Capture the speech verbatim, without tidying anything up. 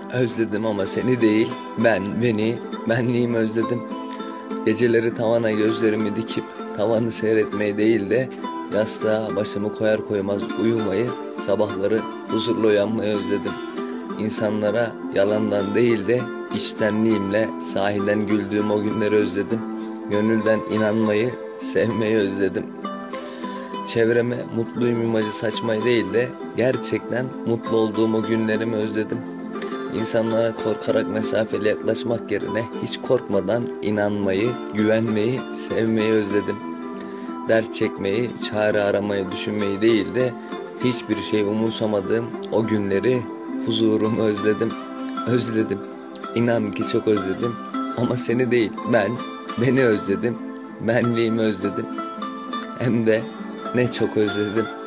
Özledim ama seni değil, ben beni, benliğimi özledim. Geceleri tavana gözlerimi dikip tavanı seyretmeyi değil de yastığa başımı koyar koymaz uyumayı, sabahları huzurlu uyanmayı özledim. İnsanlara yalandan değil de içtenliğimle sahiden güldüğüm o günleri özledim. Gönülden inanmayı, sevmeyi özledim. Çevreme mutluyum imajı saçmayı değil de gerçekten mutlu olduğum o günlerimi özledim. İnsanlara korkarak mesafeli yaklaşmak yerine hiç korkmadan inanmayı, güvenmeyi, sevmeyi özledim. Dert çekmeyi, çare aramayı, düşünmeyi değil de hiçbir şey umursamadığım o günleri, huzurumu özledim. Özledim. İnan ki çok özledim. Ama seni değil, ben, beni özledim. Benliğimi özledim. Hem de ne çok özledim.